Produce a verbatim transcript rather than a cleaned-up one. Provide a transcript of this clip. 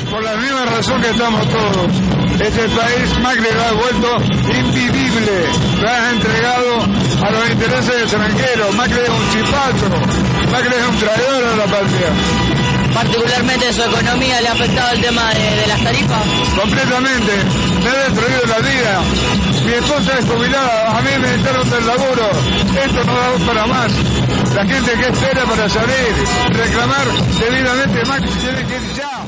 Por la misma razón que estamos todos. Este país Macri lo ha vuelto invivible, lo ha entregado a los intereses extranjeros. Macri es un chipazo, Macri es un traidor a la patria. Particularmente su economía le ha afectado el tema de, de las tarifas. Completamente, me ha destruido la vida. Mi esposa es jubilada, a mí me echaron del laburo. Esto no da para más. La gente que espera para salir, reclamar debidamente, Macri tiene que ir ya.